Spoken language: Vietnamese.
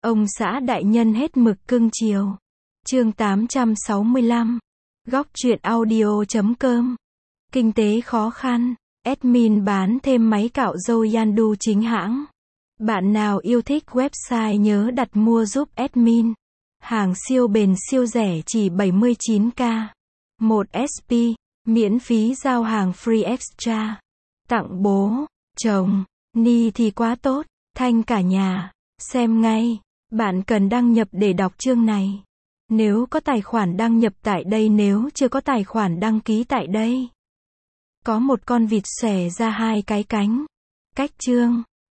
Ông xã đại nhân hết mực cưng chiều. Chương 865. Góc truyện audio.com. Kinh tế khó khăn. Admin bán thêm máy cạo râu Yandu chính hãng. Bạn nào yêu thích website nhớ đặt mua giúp admin. Hàng siêu bền siêu rẻ chỉ 79k. 1 SP. Miễn phí giao hàng free extra. Tặng bố, chồng, Ni thì quá tốt. Thanh cả nhà. Xem ngay. Bạn cần đăng nhập để đọc chương này. Nếu có tài khoản đăng nhập tại đây, nếu chưa có tài khoản đăng ký tại đây. Có một con vịt xòe ra hai cái cánh. Cách chương.